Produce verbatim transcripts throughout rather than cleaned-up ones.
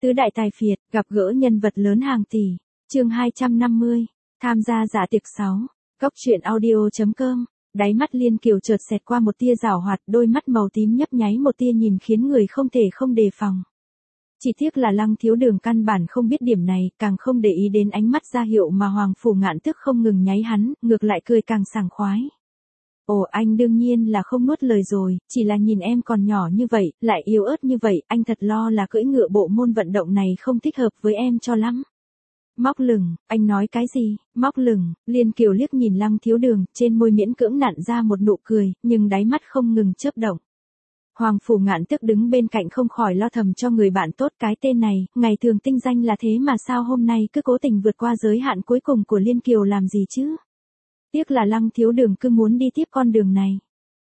Tứ đại tài phiệt, gặp gỡ nhân vật lớn hàng tỷ. Chương hai trăm năm mươi. Tham gia dạ tiệc sáu. Cốc truyện audio chấm com. Đáy mắt Liên Kiều chợt xẹt qua một tia giảo hoạt, đôi mắt màu tím nhấp nháy một tia nhìn khiến người không thể không đề phòng. Chỉ tiếc là Lăng Thiếu Đường căn bản không biết điểm này, càng không để ý đến ánh mắt ra hiệu mà Hoàng Phủ Ngạn Tước không ngừng nháy hắn, ngược lại cười càng sảng khoái. Ồ, anh đương nhiên là không nuốt lời rồi, chỉ là nhìn em còn nhỏ như vậy, lại yếu ớt như vậy, anh thật lo là cưỡi ngựa bộ môn vận động này không thích hợp với em cho lắm. Móc lửng, anh nói cái gì? Móc lửng, Liên Kiều liếc nhìn Lăng Thiếu Đường, trên môi miễn cưỡng nặn ra một nụ cười, nhưng đáy mắt không ngừng chớp động. Hoàng Phủ Ngạn Tước đứng bên cạnh không khỏi lo thầm cho người bạn tốt, cái tên này, ngày thường tinh danh là thế mà sao hôm nay cứ cố tình vượt qua giới hạn cuối cùng của Liên Kiều làm gì chứ? Tiếc là Lăng Thiếu Đường cứ muốn đi tiếp con đường này.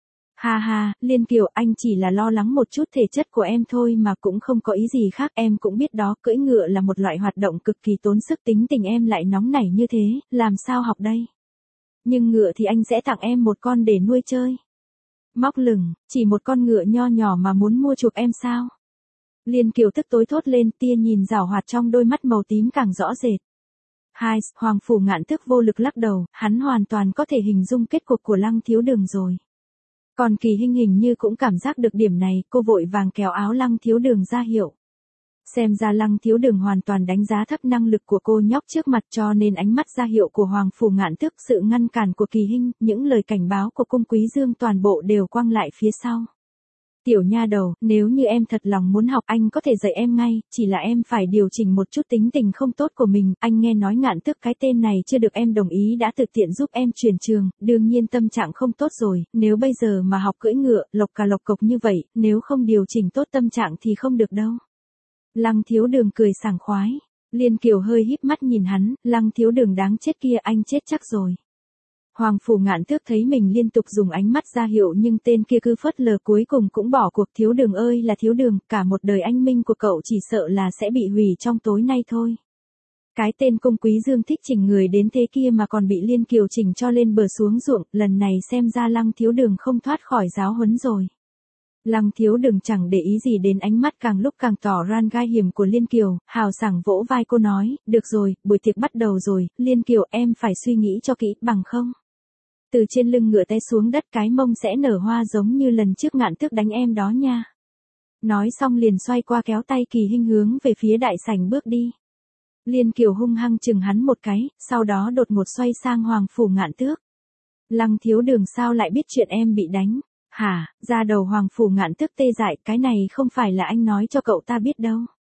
Ha ha, Liên Kiều, anh chỉ là lo lắng một chút thể chất của em thôi mà cũng không có ý gì khác, em cũng biết đó, cưỡi ngựa là một loại hoạt động cực kỳ tốn sức, tính tình em lại nóng nảy như thế, làm sao học đây? Nhưng ngựa thì anh sẽ tặng em một con để nuôi chơi. Móc lửng, chỉ một con ngựa nho nhỏ mà muốn mua chuộc em sao? Liên Kiều tức tối thốt lên, tia nhìn giảo hoạt trong đôi mắt màu tím càng rõ rệt. Hai, Hoàng Phủ Ngạn Tước vô lực lắc đầu, hắn hoàn toàn có thể hình dung kết cục của Lăng Thiếu Đường rồi. Còn Kỳ Hinh hình như cũng cảm giác được điểm này, cô vội vàng kéo áo Lăng Thiếu Đường ra hiệu. Xem ra Lăng Thiếu Đường hoàn toàn đánh giá thấp năng lực của cô nhóc trước mặt, cho nên ánh mắt ra hiệu của Hoàng Phủ Ngạn Tước, sự ngăn cản của Kỳ Hinh, những lời cảnh báo của Cung Quý Dương toàn bộ đều quăng lại phía sau. Tiểu nha đầu, nếu như em thật lòng muốn học anh có thể dạy em ngay, chỉ là em phải điều chỉnh một chút tính tình không tốt của mình, anh nghe nói Ngạn Tước cái tên này chưa được em đồng ý đã tự tiện giúp em chuyển trường, đương nhiên tâm trạng không tốt rồi, nếu bây giờ mà học cưỡi ngựa, lộc cà lộc cộc như vậy, nếu không điều chỉnh tốt tâm trạng thì không được đâu. Lăng Thiếu Đường cười sảng khoái, Liên Kiều hơi híp mắt nhìn hắn, Lăng Thiếu Đường đáng chết kia, anh chết chắc rồi. Hoàng Phủ Ngạn Tước thấy mình liên tục dùng ánh mắt ra hiệu nhưng tên kia cứ phớt lờ, cuối cùng cũng bỏ cuộc. Thiếu Đường ơi là Thiếu Đường, cả một đời anh minh của cậu chỉ sợ là sẽ bị hủy trong tối nay thôi. Cái tên Cung Quý Dương thích chỉnh người đến thế kia mà còn bị Liên Kiều chỉnh cho lên bờ xuống ruộng, lần này xem ra Lăng Thiếu Đường không thoát khỏi giáo huấn rồi. Lăng Thiếu Đường chẳng để ý gì đến ánh mắt càng lúc càng tỏ ran gai hiểm của Liên Kiều, hào sảng vỗ vai cô nói, được rồi, buổi tiệc bắt đầu rồi, Liên Kiều em phải suy nghĩ cho kỹ, bằng không. Từ trên lưng ngựa té xuống đất cái mông sẽ nở hoa giống như lần trước Ngạn Tước đánh em đó nha. Nói xong liền xoay qua kéo tay Kỳ Hinh hướng về phía đại sảnh bước đi. Liên Kiều hung hăng chừng hắn một cái, sau đó đột ngột xoay sang Hoàng Phủ Ngạn Tước. Lăng Thiếu Đường sao lại biết chuyện em bị đánh? Hả, ra đầu Hoàng Phủ Ngạn Tước tê dại, cái này không phải là anh nói cho cậu ta biết đâu.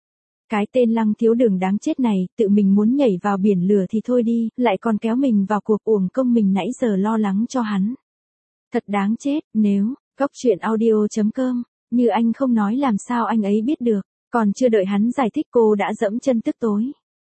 Cái tên Lăng Thiếu Đường đáng chết này, tự mình muốn nhảy vào biển lửa thì thôi đi, lại còn kéo mình vào cuộc, uổng công mình nãy giờ lo lắng cho hắn. Thật đáng chết, nếu, cốc truyện audio chấm com, như anh không nói làm sao anh ấy biết được, còn chưa đợi hắn giải thích cô đã dẫm chân tức tối.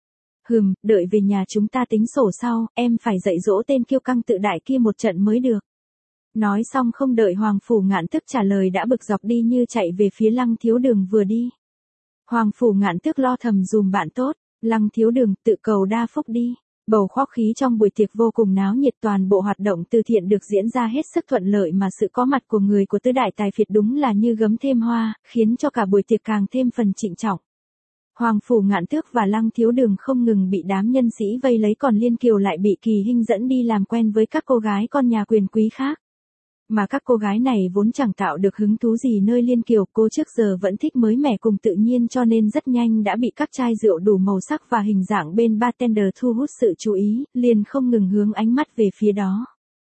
Hừm, đợi về nhà chúng ta tính sổ sau, em phải dạy dỗ tên kiêu căng tự đại kia một trận mới được. Nói xong không đợi Hoàng Phủ Ngạn Tước trả lời đã bực dọc đi như chạy về phía Lăng Thiếu Đường vừa đi. Hoàng Phủ Ngạn Tước lo thầm dùm bạn tốt, Lăng Thiếu Đường tự cầu đa phúc đi. Bầu không khí trong buổi tiệc vô cùng náo nhiệt, toàn bộ hoạt động từ thiện được diễn ra hết sức thuận lợi mà sự có mặt của người của tứ đại tài phiệt đúng là như gấm thêm hoa, khiến cho cả buổi tiệc càng thêm phần trịnh trọng. Hoàng Phủ Ngạn Tước và Lăng Thiếu Đường không ngừng bị đám nhân sĩ vây lấy, còn Liên Kiều lại bị Kỳ Hinh dẫn đi làm quen với các cô gái con nhà quyền quý khác. Mà các cô gái này vốn chẳng tạo được hứng thú gì nơi Liên Kiều, cô trước giờ vẫn thích mới mẻ cùng tự nhiên cho nên rất nhanh đã bị các chai rượu đủ màu sắc và hình dạng bên bartender thu hút sự chú ý, liền không ngừng hướng ánh mắt về phía đó.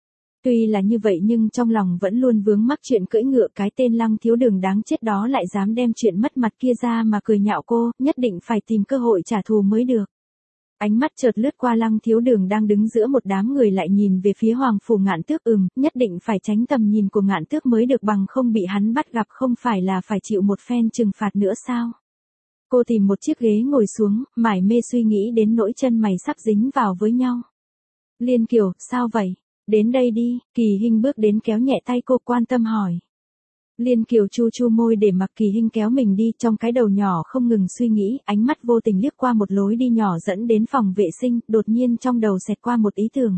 Tuy là như vậy nhưng trong lòng vẫn luôn vướng mắc chuyện cưỡi ngựa, cái tên Lăng Thiếu Đường đáng chết đó lại dám đem chuyện mất mặt kia ra mà cười nhạo cô, nhất định phải tìm cơ hội trả thù mới được. Ánh mắt chợt lướt qua Lăng Thiếu Đường đang đứng giữa một đám người lại nhìn về phía Hoàng Phủ Ngạn Tước, ừm, nhất định phải tránh tầm nhìn của Ngạn Tước mới được, bằng không bị hắn bắt gặp không phải là phải chịu một phen trừng phạt nữa sao? Cô tìm một chiếc ghế ngồi xuống, mải mê suy nghĩ đến nỗi chân mày sắp dính vào với nhau. Liên Kiều, sao vậy? Đến đây đi, Kỳ Hinh bước đến kéo nhẹ tay cô, quan tâm hỏi. Liên Kiều chu chu môi để mặc Kỳ Hinh kéo mình đi, trong cái đầu nhỏ không ngừng suy nghĩ, ánh mắt vô tình liếc qua một lối đi nhỏ dẫn đến phòng vệ sinh, đột nhiên trong đầu xẹt qua một ý tưởng.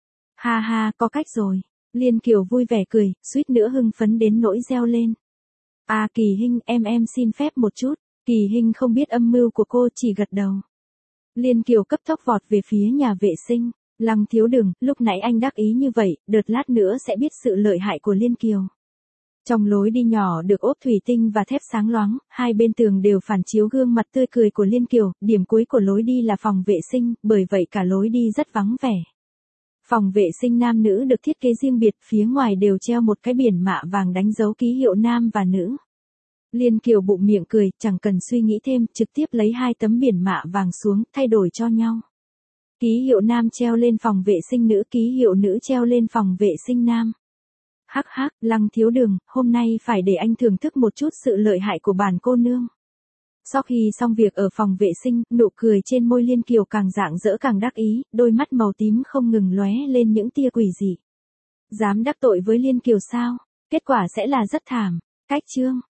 Ha ha, có cách rồi. Liên Kiều vui vẻ cười, suýt nữa hưng phấn đến nỗi reo lên. À Kỳ Hinh, em em xin phép một chút. Kỳ Hinh không biết âm mưu của cô, chỉ gật đầu. Liên Kiều cấp tốc vọt về phía nhà vệ sinh. Lăng thiếu đừng, lúc nãy anh đắc ý như vậy, đợt lát nữa sẽ biết sự lợi hại của Liên Kiều. Trong lối đi nhỏ được ốp thủy tinh và thép sáng loáng, hai bên tường đều phản chiếu gương mặt tươi cười của Liên Kiều, điểm cuối của lối đi là phòng vệ sinh, bởi vậy cả lối đi rất vắng vẻ. Phòng vệ sinh nam nữ được thiết kế riêng biệt, phía ngoài đều treo một cái biển mạ vàng đánh dấu ký hiệu nam và nữ. Liên Kiều bụng miệng cười, chẳng cần suy nghĩ thêm, trực tiếp lấy hai tấm biển mạ vàng xuống, thay đổi cho nhau. Ký hiệu nam treo lên phòng vệ sinh nữ, ký hiệu nữ treo lên phòng vệ sinh nam. Hắc hắc, Lăng thiếu đường, hôm nay phải để anh thưởng thức một chút sự lợi hại của bản cô nương. Sau khi xong việc ở phòng vệ sinh, nụ cười trên môi Liên Kiều càng rạng rỡ càng đắc ý, đôi mắt màu tím không ngừng lóe lên những tia quỷ dị. Dám đắc tội với Liên Kiều sao? Kết quả sẽ là rất thảm. Cách chương